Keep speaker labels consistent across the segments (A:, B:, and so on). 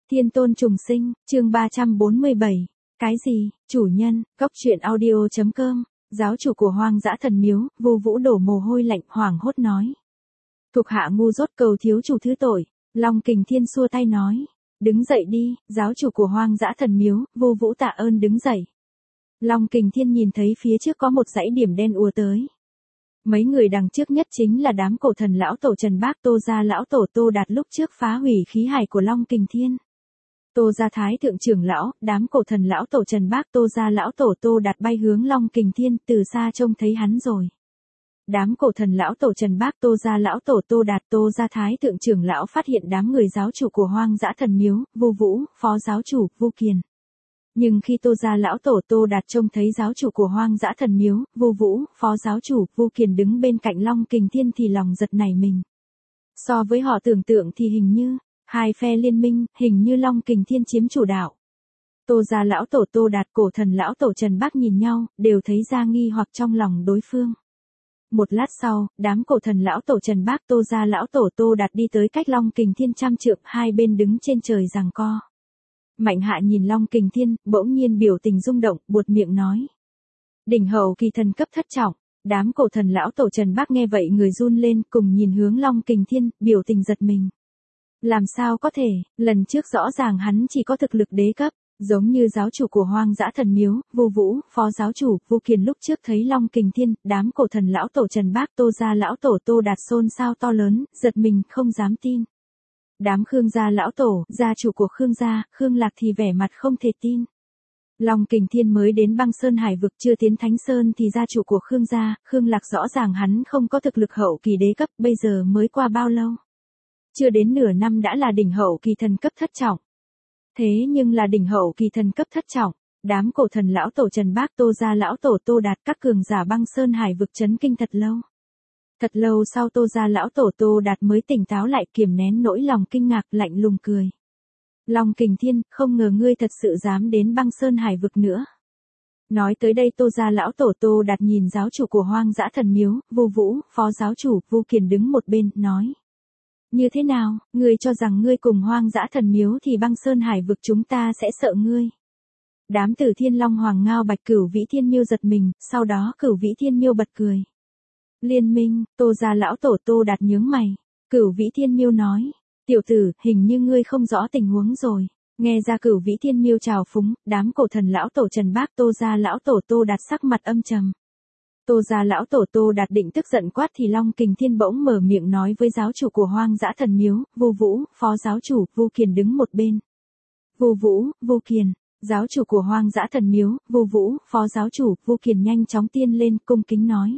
A: Thiên tôn trùng sinh, chương 347. Cái gì, chủ nhân, góc truyện audio.com, giáo chủ của Hoang Dã Thần Miếu, Vô Vũ đổ mồ hôi lạnh hoảng hốt nói. Thuộc hạ ngu dốt cầu thiếu chủ thứ tội, Long Kình Thiên xua tay nói. Đứng dậy đi, giáo chủ của Hoang Dã Thần Miếu, Vô Vũ tạ ơn đứng dậy. Long Kình Thiên nhìn thấy phía trước có một dãy điểm đen ùa tới. Mấy người đằng trước nhất chính là đám cổ thần lão tổ Trần Bác Tô gia lão tổ Tô Đạt lúc trước phá hủy khí hải của Long Kình Thiên. Tô gia thái thượng trưởng lão, đám cổ thần lão tổ Trần Bác Tô gia lão tổ Tô Đạt bay hướng Long Kình Thiên, từ xa trông thấy hắn rồi. Đám cổ thần lão tổ Trần Bác Tô gia lão tổ Tô Đạt Tô gia thái thượng trưởng lão phát hiện đám người giáo chủ của Hoang Dã Thần Miếu, Vô Vũ, phó giáo chủ, Vô Kiền. Nhưng khi Tô gia lão tổ Tô Đạt trông thấy giáo chủ của Hoang Dã Thần Miếu, Vô Vũ, phó giáo chủ, Vô Kiền đứng bên cạnh Long Kình Thiên thì lòng giật nảy mình. So với họ tưởng tượng thì hình như, hai phe liên minh, hình như Long Kình Thiên chiếm chủ đạo. Tô gia lão tổ Tô Đạt cổ thần lão tổ Trần Bác nhìn nhau, đều thấy ra nghi hoặc trong lòng đối phương. Một lát sau, đám cổ thần lão tổ Trần Bác Tô gia lão tổ Tô Đạt đi tới cách Long Kình Thiên trăm trượng, hai bên đứng trên trời giằng co. Mạnh Hạ nhìn Long Kình Thiên, bỗng nhiên biểu tình rung động, buột miệng nói. Đỉnh hậu kỳ thần cấp thất trọng, đám cổ thần lão tổ Trần Bác nghe vậy người run lên, cùng nhìn hướng Long Kình Thiên, biểu tình giật mình. Làm sao có thể, lần trước rõ ràng hắn chỉ có thực lực đế cấp, giống như giáo chủ của Hoang Dã Thần Miếu, Vô Vũ, phó giáo chủ, Vô Kiền lúc trước thấy Long Kình Thiên, đám cổ thần lão tổ Trần Bác Tô gia lão tổ Tô Đạt xôn xao to lớn, giật mình không dám tin. Đám Khương gia lão tổ, gia chủ của Khương gia, Khương Lạc thì vẻ mặt không thể tin. Long Kình Thiên mới đến Băng Sơn Hải vực chưa tiến Thánh Sơn thì gia chủ của Khương gia, Khương Lạc rõ ràng hắn không có thực lực hậu kỳ đế cấp, bây giờ mới qua bao lâu? Chưa đến nửa năm đã là đỉnh hậu kỳ thần cấp thất trọng. Thế nhưng là đỉnh hậu kỳ thần cấp thất trọng, đám cổ thần lão tổ Trần Bác Tô gia lão tổ Tô Đạt các cường giả Băng Sơn Hải vực chấn kinh thật lâu. Thật lâu sau Tô gia lão tổ Tô Đạt mới tỉnh táo lại, kiềm nén nỗi lòng kinh ngạc, lạnh lùng cười. Long Kình Thiên, không ngờ ngươi thật sự dám đến Băng Sơn Hải vực nữa. Nói tới đây Tô gia lão tổ Tô Đạt nhìn giáo chủ của Hoang Dã Thần Miếu, Vô Vũ, phó giáo chủ, Vô Kiền đứng một bên, nói. Như thế nào, ngươi cho rằng ngươi cùng Hoang Dã Thần Miếu thì Băng Sơn Hải vực chúng ta sẽ sợ ngươi. Đám Tử Thiên Long Hoàng Ngao Bạch Cửu Vĩ Thiên Miêu giật mình, sau đó Cửu Vĩ Thiên Miêu bật cười. Liên minh, Tô gia lão tổ Tô Đạt nhướng mày. Cửu Vĩ Thiên Miêu nói, tiểu tử, hình như ngươi không rõ tình huống rồi. Nghe ra Cửu Vĩ Thiên Miêu trào phúng, đám cổ thần lão tổ Trần Bác Tô gia lão tổ Tô Đạt sắc mặt âm trầm. Tô gia lão tổ Tô Đạt định tức giận quát thì Long Kình Thiên bỗng mở miệng nói với giáo chủ của Hoang Dã Thần Miếu, Vô Vũ, phó giáo chủ, Vô Kiền đứng một bên. Vô Vũ, Vô Kiền, giáo chủ của Hoang Dã Thần Miếu, Vô Vũ, phó giáo chủ, Vô Kiền nhanh chóng tiên lên, cung kính nói.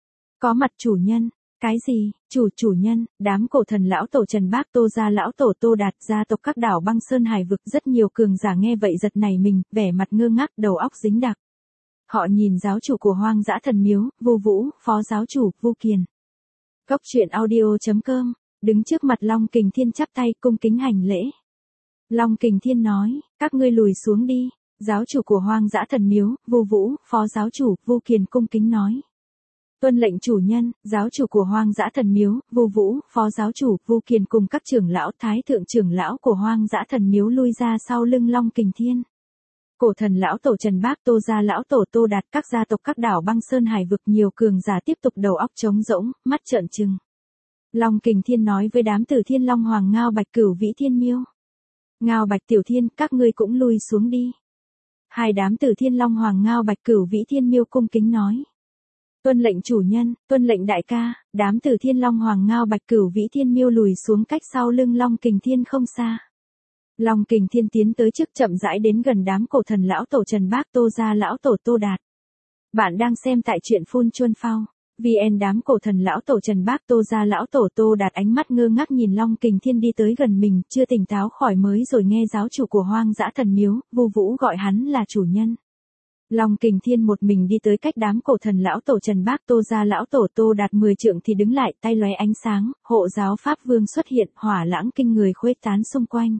A: Có mặt chủ nhân. Cái gì, chủ nhân, đám cổ thần lão tổ Trần Bác Tô gia lão tổ Tô Đạt gia tộc các đảo Băng Sơn Hải vực rất nhiều cường giả nghe vậy giật nảy mình, vẻ mặt ngơ ngác, đầu óc dính đặc. Họ nhìn giáo chủ của Hoang Dã Thần Miếu, Vô Vũ, phó giáo chủ, Vô Kiền. Góc truyện audio.com, đứng trước mặt Long Kình Thiên chắp tay cung kính hành lễ. Long Kình Thiên nói, các ngươi lùi xuống đi, giáo chủ của Hoang Dã Thần Miếu, Vô Vũ, phó giáo chủ, Vô Kiền cung kính nói. Tuân lệnh chủ nhân, giáo chủ của Hoang Dã Thần Miếu, Vô Vũ, phó giáo chủ, Vô Kiền cùng các trưởng lão thái thượng trưởng lão của Hoang Dã Thần Miếu lui ra sau lưng Long Kình Thiên. Cổ thần lão tổ Trần Bác Tô gia lão tổ Tô Đạt các gia tộc các đảo Băng Sơn Hải vực nhiều cường giả tiếp tục đầu óc trống rỗng, mắt trợn trừng. Long Kình Thiên nói với đám Tử Thiên Long Hoàng Ngao Bạch Cửu Vĩ Thiên Miêu. Ngao Bạch Tiểu Thiên, các ngươi cũng lui xuống đi. Hai đám Tử Thiên Long Hoàng Ngao Bạch Cửu Vĩ Thiên Miêu cung kính nói. Tuân lệnh chủ nhân, tuân lệnh đại ca, đám Tử Thiên Long Hoàng Ngao Bạch Cửu Vĩ Thiên Miêu lùi xuống cách sau lưng Long Kình Thiên không xa. Long Kình Thiên tiến tới trước chậm rãi đến gần đám cổ thần lão tổ Trần Bác Tô gia lão tổ Tô Đạt. Bạn đang xem tại truyện Phun Chuân Phao. VN đám cổ thần lão tổ Trần Bác Tô gia lão tổ Tô Đạt ánh mắt ngơ ngác nhìn Long Kình Thiên đi tới gần mình, chưa tỉnh táo khỏi mới rồi nghe giáo chủ của Hoang Dã Thần Miếu, Vô Vũ gọi hắn là chủ nhân. Long Kình Thiên một mình đi tới cách đám cổ thần lão tổ Trần Bác Tô gia lão tổ Tô Đạt 10 trượng thì đứng lại, tay lóe ánh sáng, hộ giáo pháp vương xuất hiện, hỏa lãng kinh người khuếch tán xung quanh.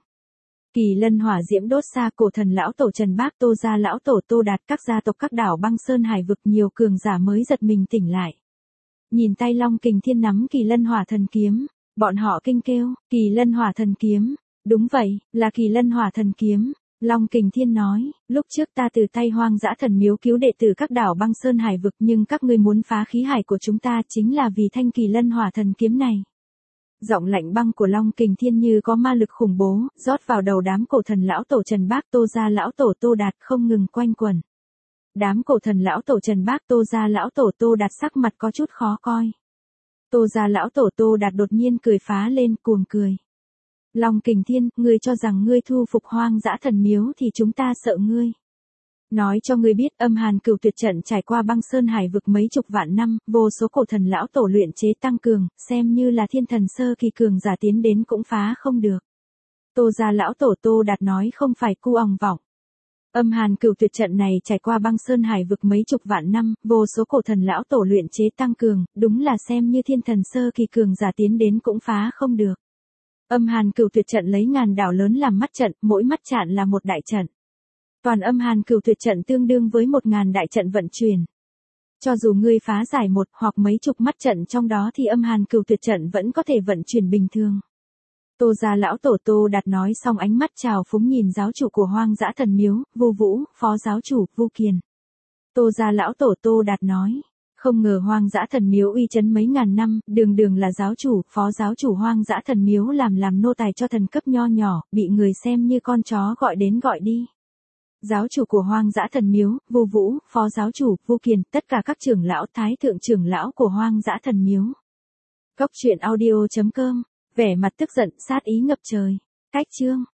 A: Kỳ lân hỏa diễm đốt xa, cổ thần lão tổ Trần Bác Tô gia lão tổ Tô Đạt các gia tộc các đảo Băng Sơn Hải vực nhiều cường giả mới giật mình tỉnh lại. Nhìn tay Long Kình Thiên nắm kỳ lân hỏa thần kiếm, bọn họ kinh kêu, kỳ lân hỏa thần kiếm, Đúng vậy, là Kỳ Lân Hỏa Thần Kiếm. Long Kình Thiên nói, lúc trước ta từ tay Hoang Dã Thần Miếu cứu đệ tử các đảo băng sơn hải vực, nhưng các ngươi muốn phá khí hải của chúng ta chính là vì thanh Kỳ Lân Hỏa Thần Kiếm này. Giọng lạnh băng của Long Kình Thiên như có ma lực khủng bố, rót vào đầu đám cổ thần lão tổ Trần Bác Tô Gia lão tổ Tô Đạt không ngừng quanh quẩn. Đám cổ thần lão tổ Trần Bác Tô Gia lão tổ Tô Đạt sắc mặt có chút khó coi. Tô Gia lão tổ Tô Đạt đột nhiên cười phá lên cuồng cười. Long Kình Thiên, ngươi cho rằng ngươi thu phục Hoang Dã Thần Miếu thì chúng ta sợ ngươi. Nói cho ngươi biết, Âm Hàn Cửu Tuyệt trận trải qua băng sơn hải vực mấy chục vạn năm, vô số cổ thần lão tổ luyện chế tăng cường, xem như là thiên thần sơ kỳ cường giả tiến đến cũng phá không được. Tô Gia lão tổ Tô Đạt nói không phải cu òng vọng. Âm Hàn Cửu Tuyệt trận này trải qua băng sơn hải vực mấy chục vạn năm, vô số cổ thần lão tổ luyện chế tăng cường, đúng là xem như thiên thần sơ kỳ cường giả tiến đến cũng phá không được. Âm Hàn Cửu Tuyệt trận lấy ngàn đảo lớn làm mắt trận, mỗi mắt trận là một đại trận. Toàn Âm Hàn Cửu Tuyệt trận tương đương với 1000 đại trận vận chuyển. Cho dù ngươi phá giải một hoặc mấy chục mắt trận trong đó thì Âm Hàn Cửu Tuyệt trận vẫn có thể vận chuyển bình thường. Tô Gia lão tổ Tô Đạt nói xong ánh mắt trào phúng nhìn giáo chủ của Hoang Dã Thần Miếu, Vu Vũ, phó giáo chủ, Vu Kiền. Tô Gia lão tổ Tô Đạt nói, không ngờ Hoang Dã Thần Miếu uy chấn mấy ngàn năm, đường đường là giáo chủ, phó giáo chủ Hoang Dã Thần Miếu làm nô tài cho thần cấp nho nhỏ, bị người xem như con chó gọi đến gọi đi. Giáo chủ của Hoang Dã Thần Miếu, Vu Vũ, phó giáo chủ, Vu Kiền, tất cả các trưởng lão thái thượng trưởng lão của Hoang Dã Thần Miếu. Cốc truyện audio.com, vẻ mặt tức giận, sát ý ngập trời. Cách chương